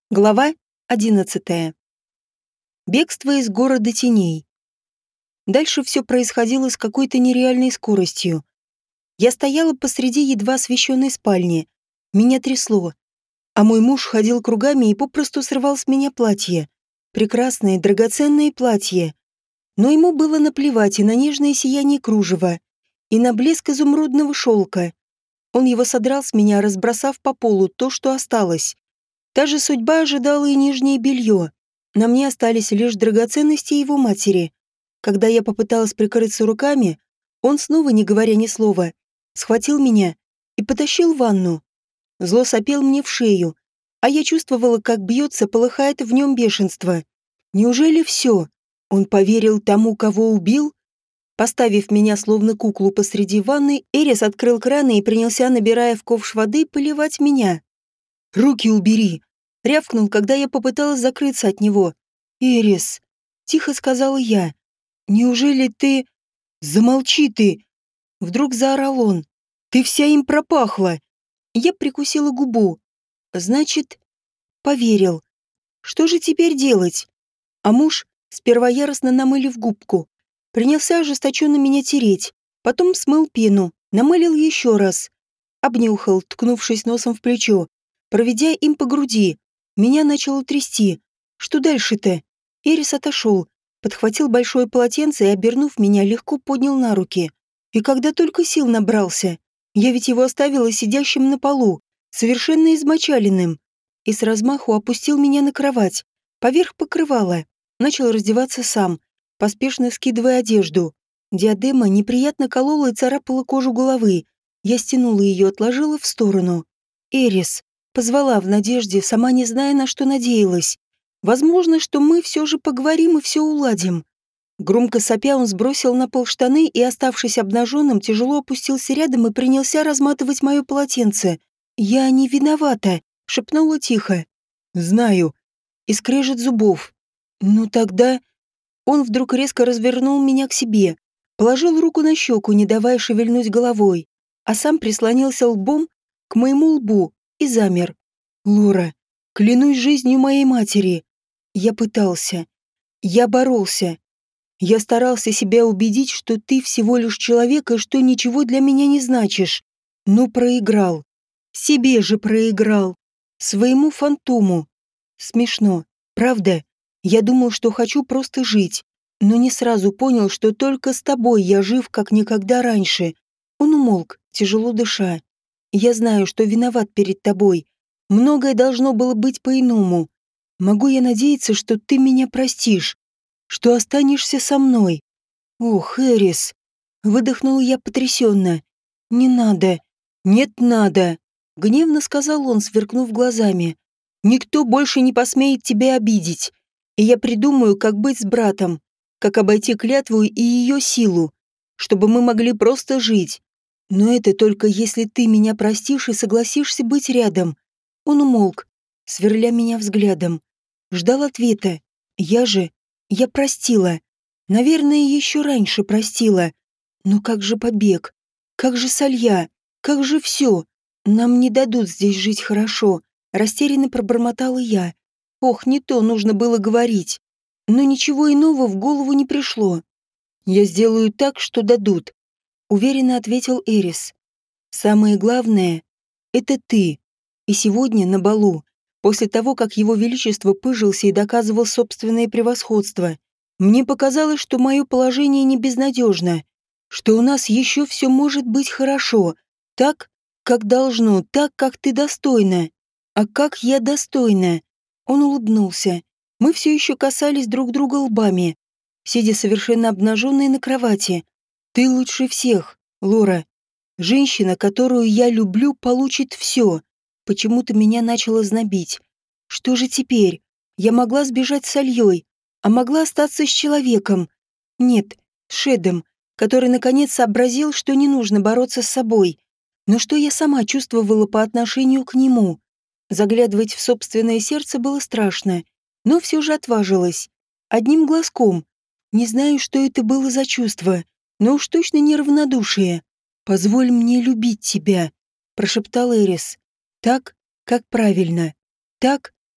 Глава 11. Бегство из города теней. Дальше все происходило с какой-то нереальной скоростью. Я стояла посреди едва освещенной спальни. Меня трясло. А мой муж ходил кругами и попросту срывал с меня платье. Прекрасное, драгоценное платье. Но ему было наплевать и на нежное сияние кружева, и на блеск изумрудного шелка. Он его содрал с меня, разбросав по полу то, что осталось. Та же судьба ожидала и нижнее белье. На мне остались лишь драгоценности его матери. Когда я попыталась прикрыться руками, он снова, не говоря ни слова, схватил меня и потащил в ванну. Зло сопел мне в шею, а я чувствовала, как бьется, полыхает в нем бешенство. Неужели все? Он поверил тому, кого убил? Поставив меня словно куклу посреди ванны, Эрис открыл краны и принялся, набирая в ковш воды, поливать меня. «Руки убери!» — рявкнул, когда я попыталась закрыться от него. «Эрис!» — тихо сказала я. «Неужели ты...» «Замолчи ты!» — вдруг заорал он. «Ты вся им пропахла!» Я прикусила губу. «Значит, поверил. Что же теперь делать?» А муж, сперва яростно намылив губку, принялся ожесточенно меня тереть, потом смыл пену, намылил еще раз. Обнюхал, ткнувшись носом в плечо, проведя им по груди. Меня начало трясти. Что дальше-то? Эрис отошел, подхватил большое полотенце и, обернув меня, легко поднял на руки. И когда только сил набрался, я ведь его оставила сидящим на полу, совершенно измочаленным, и с размаху опустил меня на кровать, поверх покрывала. Начал раздеваться сам, поспешно скидывая одежду. Диадема неприятно колола и царапала кожу головы. Я стянула ее, отложила в сторону. «Эрис», позвала в надежде, сама не зная, на что надеялась. Возможно, что мы все же поговорим и все уладим. Громко сопя, он сбросил на пол штаны и, оставшись обнаженным, тяжело опустился рядом и принялся разматывать мое полотенце. «Я не виновата», — шепнула тихо. «Знаю». И скрежет зубов. «Ну тогда...» Он вдруг резко развернул меня к себе, положил руку на щеку, не давая шевельнуть головой, а сам прислонился лбом к моему лбу и замер. «Лора, клянусь жизнью моей матери. Я пытался. Я боролся. Я старался себя убедить, что ты всего лишь человек и что ничего для меня не значишь. Но проиграл. Себе же проиграл. Своему фантому. Смешно, правда? Я думал, что хочу просто жить, но не сразу понял, что только с тобой я жив, как никогда раньше». Он умолк, тяжело дыша. «Я знаю, что виноват перед тобой. Многое должно было быть по-иному. Могу я надеяться, что ты меня простишь, что останешься со мной?» «Ох, Эрис!» Выдохнул я потрясенно. «Не надо. Нет, надо!» Гневно сказал он, сверкнув глазами. «Никто больше не посмеет тебя обидеть. И я придумаю, как быть с братом, как обойти клятву и ее силу, чтобы мы могли просто жить. Но это только если ты меня простишь и согласишься быть рядом». Он умолк, сверля меня взглядом. Ждал ответа. Я простила. Наверное, еще раньше простила. Но как же побег? Как же Салья? Как же все? Нам не дадут здесь жить хорошо. Растерянно пробормотала я. Ох, не то нужно было говорить. Но ничего иного в голову не пришло. «Я сделаю так, что дадут», — уверенно ответил Эрис. «Самое главное — это ты. И сегодня на балу, после того, как его величество пыжился и доказывал собственное превосходство, мне показалось, что мое положение не безнадежно, что у нас еще все может быть хорошо, так, как должно, так, как ты достойна. А как я достойна?» Он улыбнулся. Мы все еще касались друг друга лбами, сидя совершенно обнаженные на кровати. «Ты лучше всех, Лора. Женщина, которую я люблю, получит все». Почему-то меня начало знобить. Что же теперь? Я могла сбежать с Альей, а могла остаться с человеком. Нет, с Шедом, который наконец сообразил, что не нужно бороться с собой. Но что я сама чувствовала по отношению к нему? Заглядывать в собственное сердце было страшно, но все же отважилась. Одним глазком. Не знаю, что это было за чувство, но уж точно не равнодушие. «Позволь мне любить тебя», — прошептал Эрис. «Так, как правильно. Так,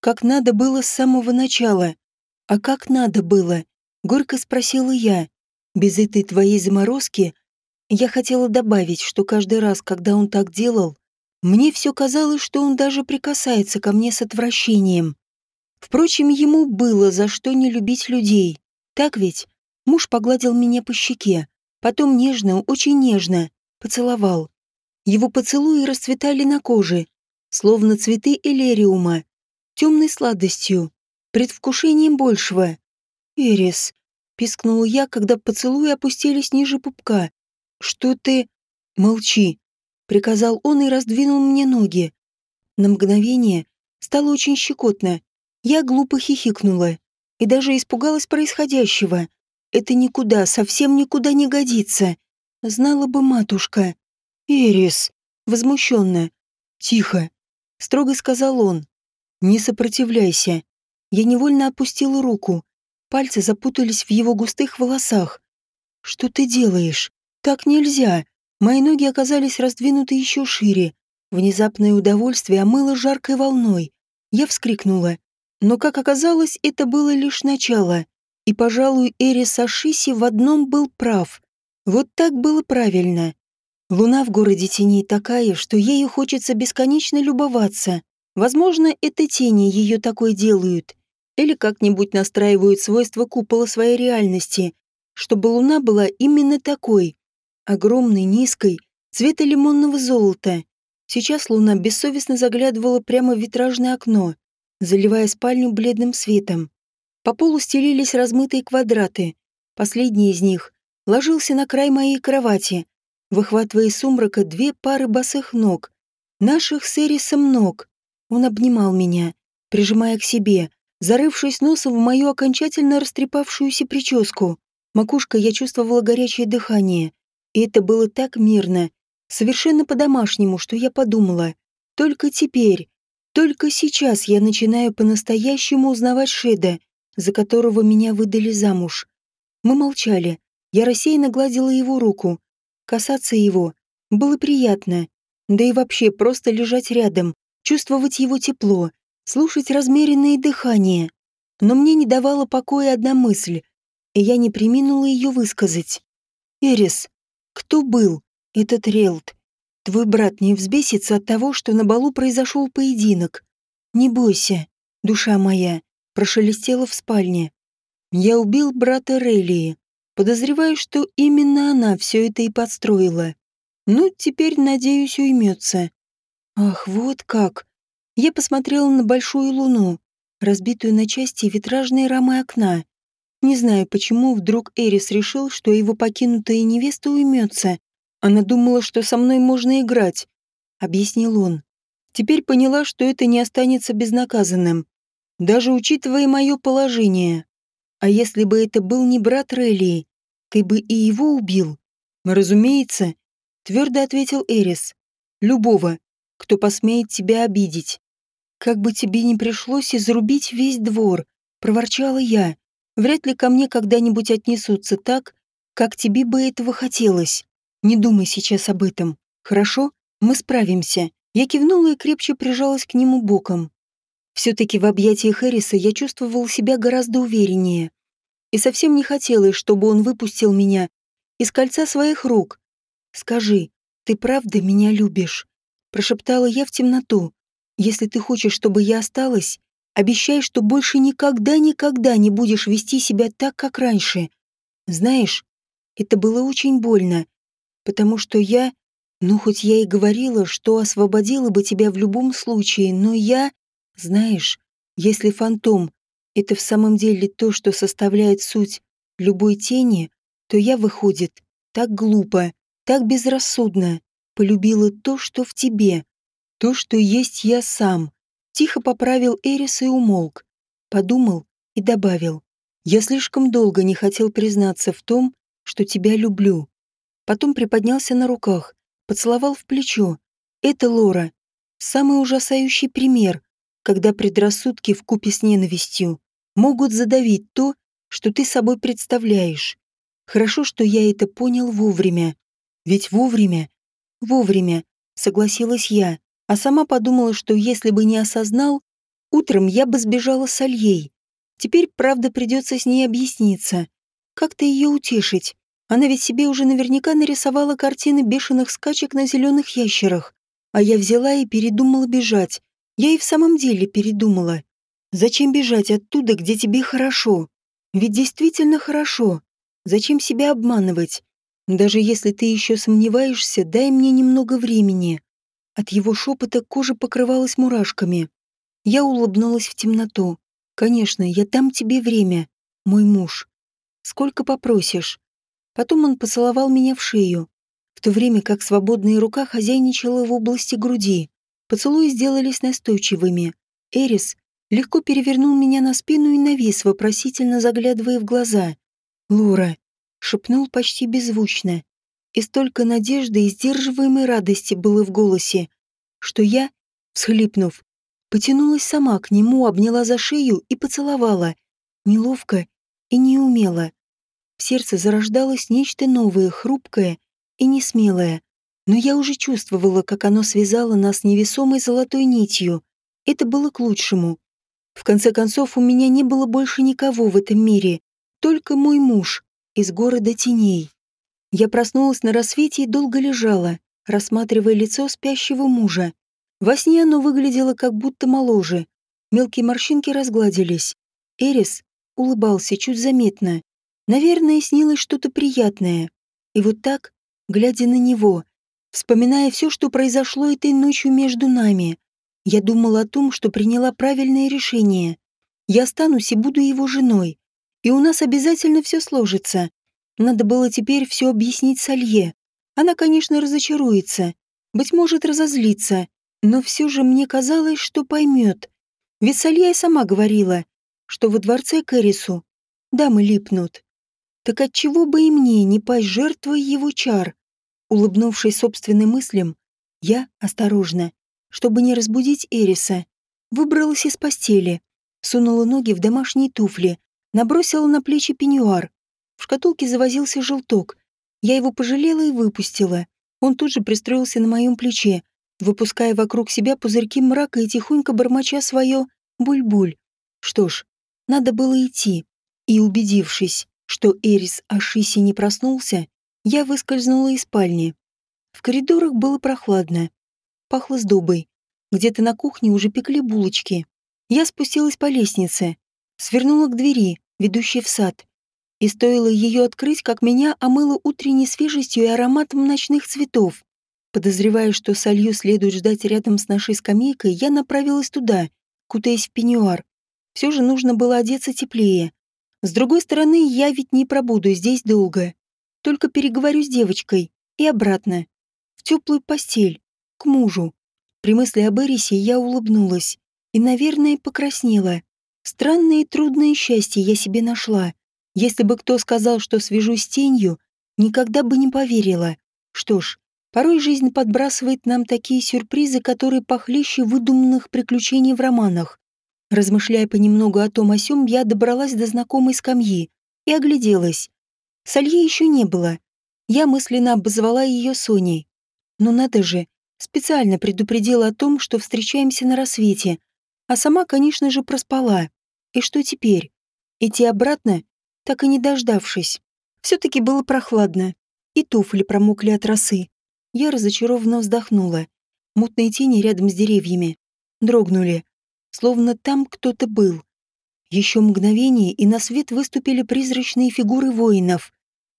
как надо было с самого начала. А как надо было? Горько спросила я. Без этой твоей заморозки я хотела добавить, что каждый раз, когда он так делал, мне все казалось, что он даже прикасается ко мне с отвращением. Впрочем, ему было за что не любить людей. Так ведь? Муж погладил меня по щеке, потом нежно, очень нежно поцеловал. Его поцелуи расцветали на коже, словно цветы элериума, темной сладостью, предвкушением большего. «Эрис», — пискнула я, когда поцелуи опустились ниже пупка. «Что ты...» «Молчи», — приказал он и раздвинул мне ноги. На мгновение стало очень щекотно. Я глупо хихикнула и даже испугалась происходящего. Это никуда, совсем никуда не годится. Знала бы матушка. «Эрис!» Возмущенно. «Тихо!» — строго сказал он. «Не сопротивляйся». Я невольно опустила руку. Пальцы запутались в его густых волосах. «Что ты делаешь? Так нельзя!» Мои ноги оказались раздвинуты еще шире. Внезапное удовольствие омыло жаркой волной. Я вскрикнула. Но, как оказалось, это было лишь начало. И, пожалуй, Эрис Ашиси в одном был прав. Вот так было правильно. Луна в городе теней такая, что ею хочется бесконечно любоваться. Возможно, это тени ее такой делают. Или как-нибудь настраивают свойства купола своей реальности, чтобы луна была именно такой. Огромной, низкой, цвета лимонного золота. Сейчас луна бессовестно заглядывала прямо в витражное окно, заливая спальню бледным светом. По полу стелились размытые квадраты. Последний из них ложился на край моей кровати, выхватывая из сумрака две пары босых ног. Наших с Эрисом ног. Он обнимал меня, прижимая к себе, зарывшись носом в мою окончательно растрепавшуюся прическу. Макушкой я чувствовала горячее дыхание. И это было так мирно, совершенно по-домашнему, что я подумала. Только теперь, только сейчас я начинаю по-настоящему узнавать Шеда, за которого меня выдали замуж. Мы молчали. Я рассеянно гладила его руку. Касаться его было приятно. Да и вообще просто лежать рядом, чувствовать его тепло, слушать размеренное дыхание. Но мне не давала покоя одна мысль, и я не преминула ее высказать. «Эрис, кто был этот Релт? Твой брат не взбесится от того, что на балу произошел поединок. Не бойся, душа моя», — прошелестела в спальне. «Я убил брата Релии. Подозреваю, что именно она все это и подстроила. Ну, теперь, надеюсь, уймется». Ах, вот как. Я посмотрела на большую луну, разбитую на части витражной рамы окна. Не знаю, почему вдруг Эрис решил, что его покинутая невеста уймется. Она думала, что со мной можно играть, объяснил он. Теперь поняла, что это не останется безнаказанным, даже учитывая мое положение. А если бы это был не брат Релии, ты бы и его убил? Разумеется, твердо ответил Эрис. Любого, кто посмеет тебя обидеть. Как бы тебе ни пришлось изрубить весь двор, проворчала я. Вряд ли ко мне когда-нибудь отнесутся так, как тебе бы этого хотелось. Не думай сейчас об этом. Хорошо? Мы справимся. Я кивнула и крепче прижалась к нему боком. Все-таки в объятиях Эриса я чувствовал себя гораздо увереннее. И совсем не хотелось, чтобы он выпустил меня из кольца своих рук. «Скажи, ты правда меня любишь?» Прошептала я в темноту. «Если ты хочешь, чтобы я осталась, обещай, что больше никогда не будешь вести себя так, как раньше. Знаешь, это было очень больно, потому что я... Ну, хоть я и говорила, что освободила бы тебя в любом случае, но я... Знаешь, если фантом — это в самом деле то, что составляет суть любой тени, то я, выходит, так глупо, так безрассудно полюбила то, что в тебе, то, что есть я сам». Тихо поправил Эрис и умолк. Подумал и добавил. «Я слишком долго не хотел признаться в том, что тебя люблю». Потом приподнялся на руках, поцеловал в плечо. «Это, Лора, самый ужасающий пример, когда предрассудки вкупе с ненавистью могут задавить то, что ты собой представляешь. Хорошо, что я это понял вовремя. Ведь вовремя, согласилась я, а сама подумала, что если бы не осознал, Утром я бы сбежала с Альей. Теперь, правда, придется с ней объясниться. Как-то ее утешить. Она ведь себе уже наверняка нарисовала картины бешеных скачек на зеленых ящерах. А я взяла и передумала бежать. Я и в самом деле передумала. Зачем бежать оттуда, где тебе хорошо? Ведь действительно хорошо. Зачем себя обманывать? Даже если ты еще сомневаешься, дай мне немного времени. От его шепота кожа покрывалась мурашками. Я улыбнулась в темноту. Конечно, я дам тебе время, мой муж. Сколько попросишь. Потом он поцеловал меня в шею, в то время как свободная рука хозяйничала в области груди. Поцелуи сделались настойчивыми. Эрис легко перевернул меня на спину и навис, вопросительно заглядывая в глаза. «Лора», — шепнул почти беззвучно, и столько надежды и сдерживаемой радости было в голосе, что я, всхлипнув, потянулась сама к нему, обняла за шею и поцеловала, неловко и неумело. В сердце зарождалось нечто новое, хрупкое и несмелое, но я уже чувствовала, как оно связало нас невесомой золотой нитью. Это было к лучшему. В конце концов, у меня не было больше никого в этом мире, только мой муж из города теней. Я проснулась на рассвете и долго лежала, рассматривая лицо спящего мужа. Во сне оно выглядело как будто моложе. Мелкие морщинки разгладились. Эрис улыбался чуть заметно. Наверное, снилось что-то приятное. И вот так, глядя на него, вспоминая все, что произошло этой ночью между нами, я думала о том, что приняла правильное решение. Я останусь и буду его женой. И у нас обязательно все сложится. Надо было теперь все объяснить Салье. Она, конечно, разочаруется. Быть может, разозлится. Но все же мне казалось, что поймет. Ведь Салье сама говорила, что во дворце к Эрису дамы липнут. Так отчего бы и мне не пасть жертвой его чар? Улыбнувшись собственным мыслям, я, осторожно, чтобы не разбудить Эриса, выбралась из постели, сунула ноги в домашние туфли, набросила на плечи пеньюар. В шкатулке завозился желток. Я его пожалела и выпустила. Он тут же пристроился на моем плече, выпуская вокруг себя пузырьки мрака и тихонько бормоча свое «буль-буль». Что ж, надо было идти. И, убедившись, что Эрис Ашиси не проснулся, я выскользнула из спальни. В коридорах было прохладно. Пахло сдобой. Где-то на кухне уже пекли булочки. Я спустилась по лестнице, свернула к двери, ведущей в сад. И стоило ее открыть, как меня омыло утренней свежестью и ароматом ночных цветов. Подозревая, что Салью следует ждать рядом с нашей скамейкой, я направилась туда, кутаясь в пеньюар. Все же нужно было одеться теплее. С другой стороны, я ведь не пробуду здесь долго. Только переговорю с девочкой и обратно. В теплую постель, к мужу. При мысли об Эрисе я улыбнулась и, наверное, покраснела. Странное и трудное счастье я себе нашла. Если бы кто сказал, что свяжусь с тенью, никогда бы не поверила. Что ж, порой жизнь подбрасывает нам такие сюрпризы, которые похлеще выдуманных приключений в романах. Размышляя понемногу о том о сём, я добралась до знакомой скамьи и огляделась. Салье еще не было. Я мысленно обозвала ее Соней. Но надо же, специально предупредила о том, что встречаемся на рассвете. А сама, конечно же, проспала. И что теперь? Идти обратно, так и не дождавшись. Все-таки было прохладно. И туфли промокли от росы. Я разочарованно вздохнула. Мутные тени рядом с деревьями дрогнули, словно там кто-то был. Еще мгновение, и на свет выступили призрачные фигуры воинов.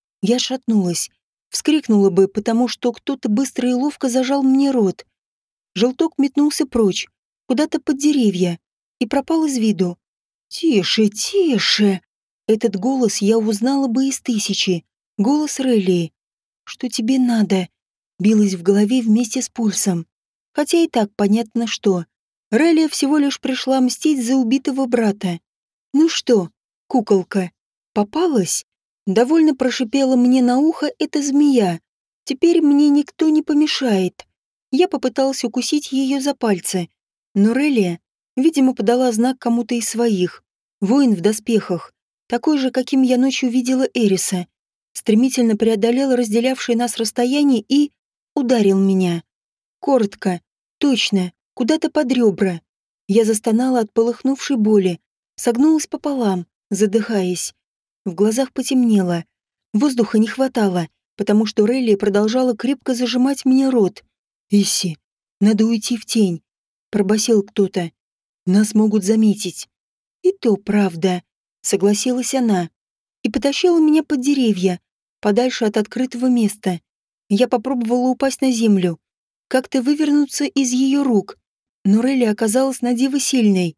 Я шатнулась, вскрикнула бы, потому что кто-то быстро и ловко зажал мне рот. Желток метнулся прочь, куда-то под деревья, и пропал из виду. «Тише, тише!» Этот голос я узнала бы из тысячи. Голос Релли. «Что тебе надо?» Билась в голове вместе с пульсом. Хотя и так понятно, что. Релли всего лишь пришла мстить за убитого брата. «Ну что, куколка, попалась?» Довольно прошипела мне на ухо эта змея. «Теперь мне никто не помешает». Я попыталась укусить ее за пальцы, но Релия, видимо, подала знак кому-то из своих. Воин в доспехах, такой же, каким я ночью видела Эриса, стремительно преодолел разделявшее нас расстояние и ударил меня. Коротко, точно, куда-то под ребра. Я застонала от полыхнувшей боли, согнулась пополам, задыхаясь. В глазах потемнело. Воздуха не хватало, потому что Релли продолжала крепко зажимать мне рот. «Исси, надо уйти в тень», — пробасил кто-то. «Нас могут заметить». «И то правда», — согласилась она и потащила меня под деревья, подальше от открытого места. Я попробовала упасть на землю, как-то вывернуться из ее рук, но Релли оказалась на диво сильной.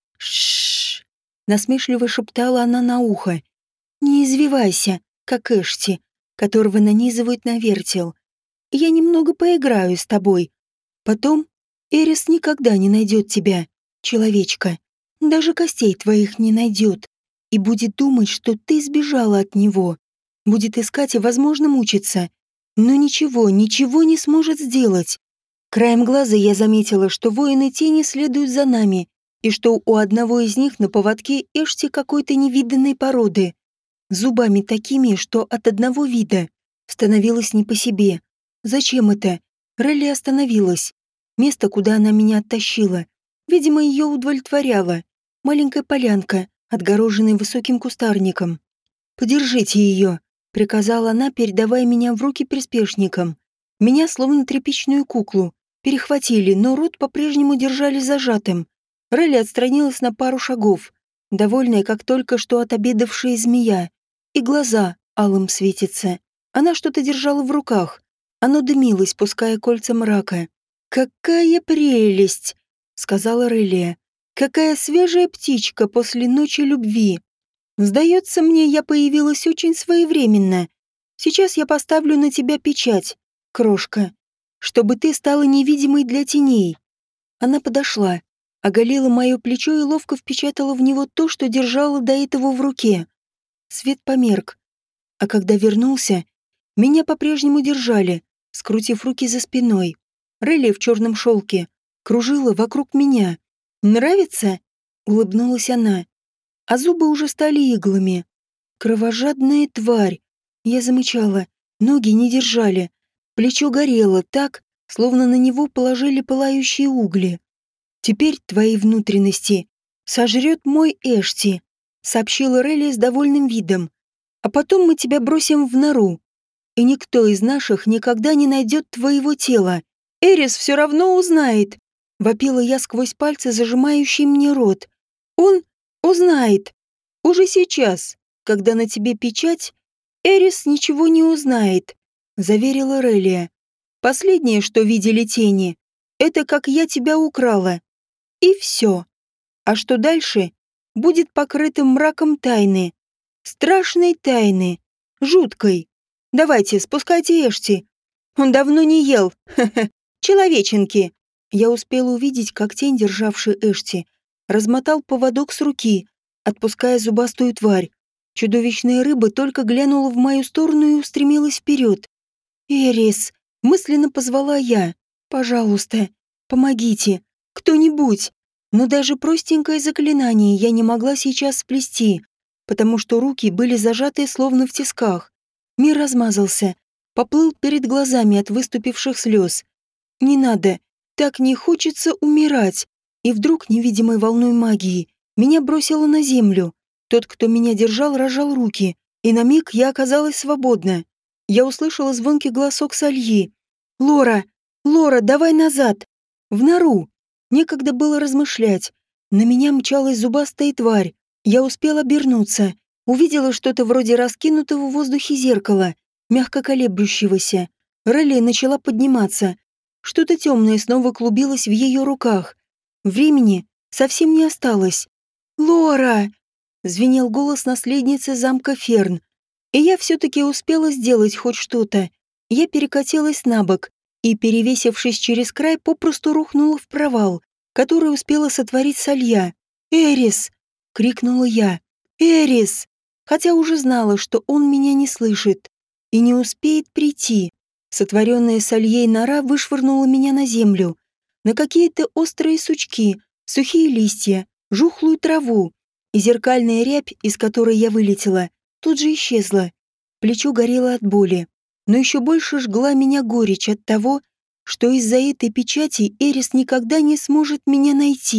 «Ш-ш-ш!» — насмешливо шептала она на ухо. «Не извивайся, как Эшти, которого нанизывают на вертел. Я немного поиграю с тобой. Потом Эрис никогда не найдет тебя, человечка. Даже костей твоих не найдет. И будет думать, что ты сбежала от него. Будет искать и, возможно, мучиться. Но ничего, ничего не сможет сделать. Краем глаза я заметила, что воины тени следуют за нами, и что у одного из них на поводке Эшти какой-то невиданной породы. Зубами такими, что от одного вида становилось не по себе. Зачем это? Релли остановилась. Место, куда она меня оттащила, видимо, ее удовлетворяло. Маленькая полянка, отгороженная высоким кустарником. «Подержите ее», — приказала она, передавая меня в руки приспешникам. Меня, словно тряпичную куклу, перехватили, но рот по-прежнему держали зажатым. Релли отстранилась на пару шагов, довольная, как только что отобедавшая змея. И глаза алым светятся. Она что-то держала в руках. Оно дымилось, пуская кольца мрака. «Какая прелесть!» — сказала Релия. «Какая свежая птичка после ночи любви! Сдается мне, я появилась очень своевременно. Сейчас я поставлю на тебя печать, крошка, чтобы ты стала невидимой для теней». Она подошла, оголила мое плечо и ловко впечатала в него то, что держала до этого в руке. Свет померк, а когда вернулся, меня по-прежнему держали, скрутив руки за спиной. Релли в черном шелке кружила вокруг меня. «Нравится?» — улыбнулась она. А зубы уже стали иглами. Кровожадная тварь. Я замычала, ноги не держали. Плечо горело так, словно на него положили пылающие угли. «Теперь твои внутренности сожрет мой Эшти», — сообщила Релли с довольным видом. «А потом мы тебя бросим в нору, и никто из наших никогда не найдет твоего тела. Эрис все равно узнает», — вопила я сквозь пальцы, зажимающие мне рот. «Он узнает. Уже сейчас, когда на тебе печать, Эрис ничего не узнает», — заверила Релия. «Последнее, что видели тени, это как я тебя украла. И все. А что дальше, будет покрытым мраком тайны. Страшной тайны. Жуткой. Давайте, спускайте Эшти. Он давно не ел. Ха-ха. Человеченки». Я успела увидеть, как тень, державший Эшти, размотал поводок с руки, отпуская зубастую тварь. Чудовищная рыба только глянула в мою сторону и устремилась вперед. «Эрис!» — мысленно позвала я. «Пожалуйста, помогите! Кто-нибудь!» Но даже простенькое заклинание я не могла сейчас сплести, потому что руки были зажаты словно в тисках. Мир размазался, поплыл перед глазами от выступивших слез. «Не надо! Так не хочется умирать!» И вдруг невидимой волной магии меня бросило на землю. Тот, кто меня держал, разжал руки, и на миг я оказалась свободна. Я услышала звонкий голосок Сальи. «Лора! Лора, давай назад! В нору!» Некогда было размышлять. На меня мчалась зубастая тварь. Я успела обернуться. Увидела что-то вроде раскинутого в воздухе зеркала, мягко колеблющегося. Релли начала подниматься. Что-то темное снова клубилось в ее руках. Времени совсем не осталось. «Лора!» — звенел голос наследницы замка Ферн. И я все-таки успела сделать хоть что-то. Я перекатилась на бок и, перевесившись через край, попросту рухнула в провал, который успела сотворить Салья. «Эрис!» — крикнула я. «Эрис!» Хотя уже знала, что он меня не слышит и не успеет прийти. Сотворенная Сальей нора вышвырнула меня на землю, на какие-то острые сучки, сухие листья, жухлую траву, и зеркальная рябь, из которой я вылетела, тут же исчезла. Плечо горело от боли, но еще больше жгла меня горечь от того, что из-за этой печати Эрис никогда не сможет меня найти.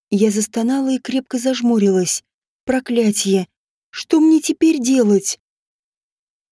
Я застонала и крепко зажмурилась. Проклятье! Что мне теперь делать?